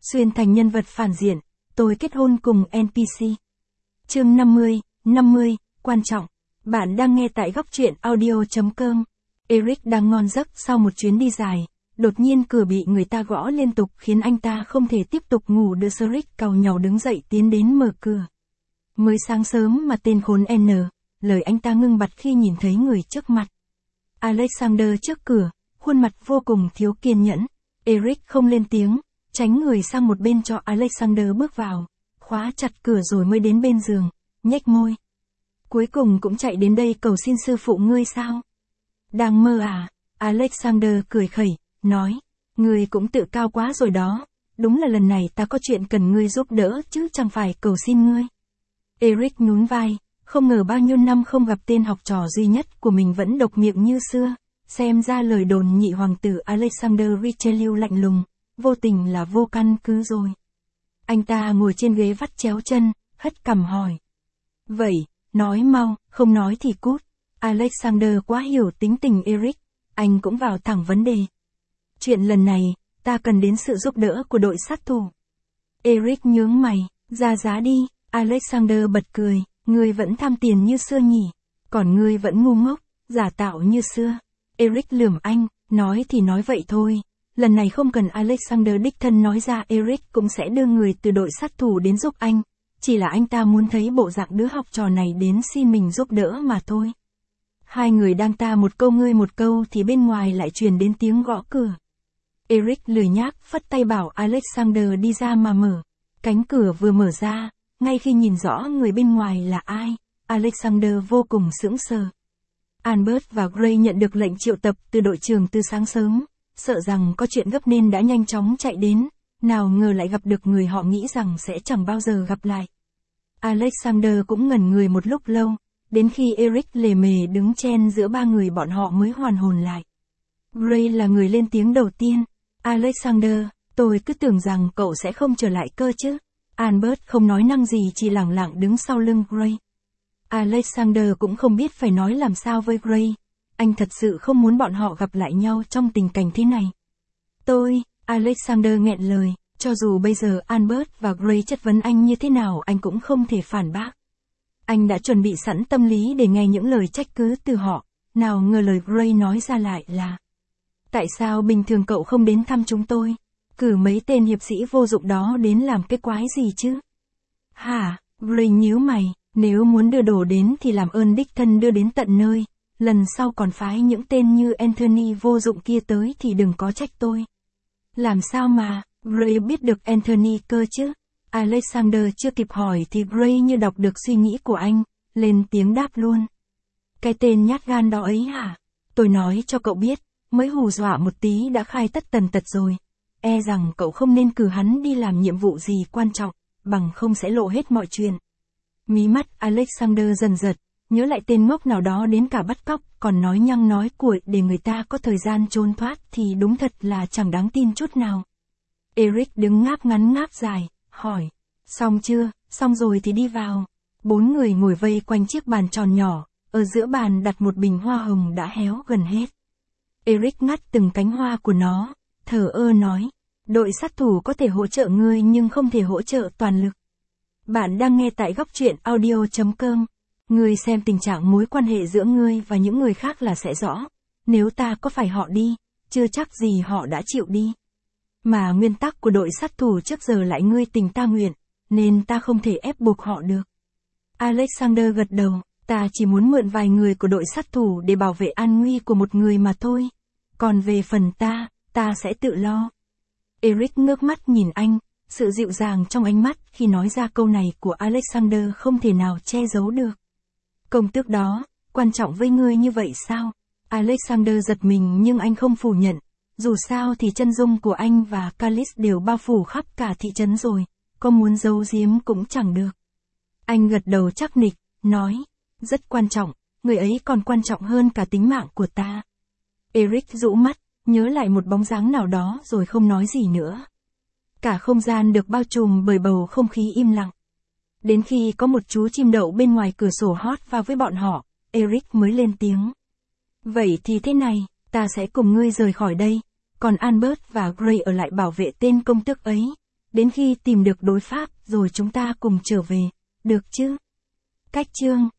Xuyên thành nhân vật phản diện, tôi kết hôn cùng NPC. Chương 50, quan trọng. Bạn đang nghe tại góc truyện audio.com. Eric đang ngon giấc sau một chuyến đi dài. Đột nhiên cửa bị người ta gõ liên tục khiến anh ta không thể tiếp tục ngủ được. Eric càu nhàu đứng dậy tiến đến mở cửa. Mới sáng sớm mà tên khốn N. Lời anh ta ngưng bặt khi nhìn thấy người trước mặt. Alexander trước cửa, khuôn mặt vô cùng thiếu kiên nhẫn. Eric không lên tiếng, tránh người sang một bên cho Alexander bước vào, khóa chặt cửa rồi mới đến bên giường, nhếch môi. Cuối cùng cũng chạy đến đây cầu xin sư phụ ngươi sao? Đang mơ à? Alexander cười khẩy, nói, ngươi cũng tự cao quá rồi đó, đúng là lần này ta có chuyện cần ngươi giúp đỡ chứ chẳng phải cầu xin ngươi. Eric nhún vai, không ngờ bao nhiêu năm không gặp tên học trò duy nhất của mình vẫn độc miệng như xưa, xem ra lời đồn nhị hoàng tử Alexander Richelieu lạnh lùng, vô tình là vô căn cứ rồi. Anh ta ngồi trên ghế vắt chéo chân, hất cằm hỏi. Vậy, nói mau, không nói thì cút. Alexander quá hiểu tính tình Eric, anh cũng vào thẳng vấn đề. Chuyện lần này, ta cần đến sự giúp đỡ của đội sát thủ. Eric nhướng mày, ra giá đi. Alexander bật cười, ngươi vẫn tham tiền như xưa nhỉ, còn ngươi vẫn ngu ngốc, giả tạo như xưa. Eric lườm anh, nói thì nói vậy thôi. Lần này không cần Alexander đích thân nói ra, Eric cũng sẽ đưa người từ đội sát thủ đến giúp anh. Chỉ là anh ta muốn thấy bộ dạng đứa học trò này đến xin mình giúp đỡ mà thôi. Hai người đang ta một câu ngươi một câu thì bên ngoài lại truyền đến tiếng gõ cửa. Eric lười nhác phất tay bảo Alexander đi ra mà mở. Cánh cửa vừa mở ra, ngay khi nhìn rõ người bên ngoài là ai, Alexander vô cùng sững sờ. Albert và Gray nhận được lệnh triệu tập từ đội trưởng từ sáng sớm, sợ rằng có chuyện gấp nên đã nhanh chóng chạy đến, nào ngờ lại gặp được người họ nghĩ rằng sẽ chẳng bao giờ gặp lại. Alexander cũng ngẩn người một lúc lâu, đến khi Eric lề mề đứng chen giữa ba người bọn họ mới hoàn hồn lại. Gray là người lên tiếng đầu tiên. Alexander, tôi cứ tưởng rằng cậu sẽ không trở lại cơ chứ. Albert không nói năng gì, chỉ lẳng lặng đứng sau lưng Gray. Alexander cũng không biết phải nói làm sao với Gray. Anh thật sự không muốn bọn họ gặp lại nhau trong tình cảnh thế này. Alexander nghẹn lời, cho dù bây giờ Albert và Gray chất vấn anh như thế nào anh cũng không thể phản bác. Anh đã chuẩn bị sẵn tâm lý để nghe những lời trách cứ từ họ, nào ngờ lời Gray nói ra lại là: tại sao bình thường cậu không đến thăm chúng tôi? Cử mấy tên hiệp sĩ vô dụng đó đến làm cái quái gì chứ? Hả? Gray nhíu mày, nếu muốn đưa đồ đến thì làm ơn đích thân đưa đến tận nơi, lần sau còn phái những tên như Anthony vô dụng kia tới thì đừng có trách tôi. Làm sao mà, Gray biết được Anthony cơ chứ? Alexander chưa kịp hỏi thì Gray như đọc được suy nghĩ của anh, lên tiếng đáp luôn. Cái tên nhát gan đó ấy hả? Tôi nói cho cậu biết, mới hù dọa một tí đã khai tất tần tật rồi. E rằng cậu không nên cử hắn đi làm nhiệm vụ gì quan trọng, bằng không sẽ lộ hết mọi chuyện. Mí mắt Alexander dần giật, nhớ lại tên ngốc nào đó đến cả bắt cóc, còn nói nhăng nói cuội để người ta có thời gian trốn thoát thì đúng thật là chẳng đáng tin chút nào. Eric đứng ngáp ngắn ngáp dài, hỏi, xong chưa? Xong rồi thì đi vào. Bốn người ngồi vây quanh chiếc bàn tròn nhỏ, ở giữa bàn đặt một bình hoa hồng đã héo gần hết. Eric ngắt từng cánh hoa của nó, thờ ơ nói, đội sát thủ có thể hỗ trợ ngươi nhưng không thể hỗ trợ toàn lực. Bạn đang nghe tại góc truyện audio.com. Ngươi xem tình trạng mối quan hệ giữa ngươi và những người khác là sẽ rõ. Nếu ta có phải họ đi, chưa chắc gì họ đã chịu đi. Mà nguyên tắc của đội sát thủ trước giờ lại ngươi tình ta nguyện, nên ta không thể ép buộc họ được. Alexander gật đầu, ta chỉ muốn mượn vài người của đội sát thủ để bảo vệ an nguy của một người mà thôi. Còn về phần ta sẽ tự lo. Eric ngước mắt nhìn anh, sự dịu dàng trong ánh mắt khi nói ra câu này của Alexander không thể nào che giấu được. Công tước đó, quan trọng với ngươi như vậy sao? Alexander giật mình nhưng anh không phủ nhận. Dù sao thì chân dung của anh và Callis đều bao phủ khắp cả thị trấn rồi, có muốn giấu giếm cũng chẳng được. Anh gật đầu chắc nịch, nói, rất quan trọng, người ấy còn quan trọng hơn cả tính mạng của ta. Eric rũ mắt, nhớ lại một bóng dáng nào đó rồi không nói gì nữa. Cả không gian được bao trùm bởi bầu không khí im lặng. Đến khi có một chú chim đậu bên ngoài cửa sổ hót vào với bọn họ, Eric mới lên tiếng. Vậy thì thế này, ta sẽ cùng ngươi rời khỏi đây, còn Albert và Gray ở lại bảo vệ tên công tước ấy. Đến khi tìm được đối pháp, rồi chúng ta cùng trở về. Được chứ? Cách chương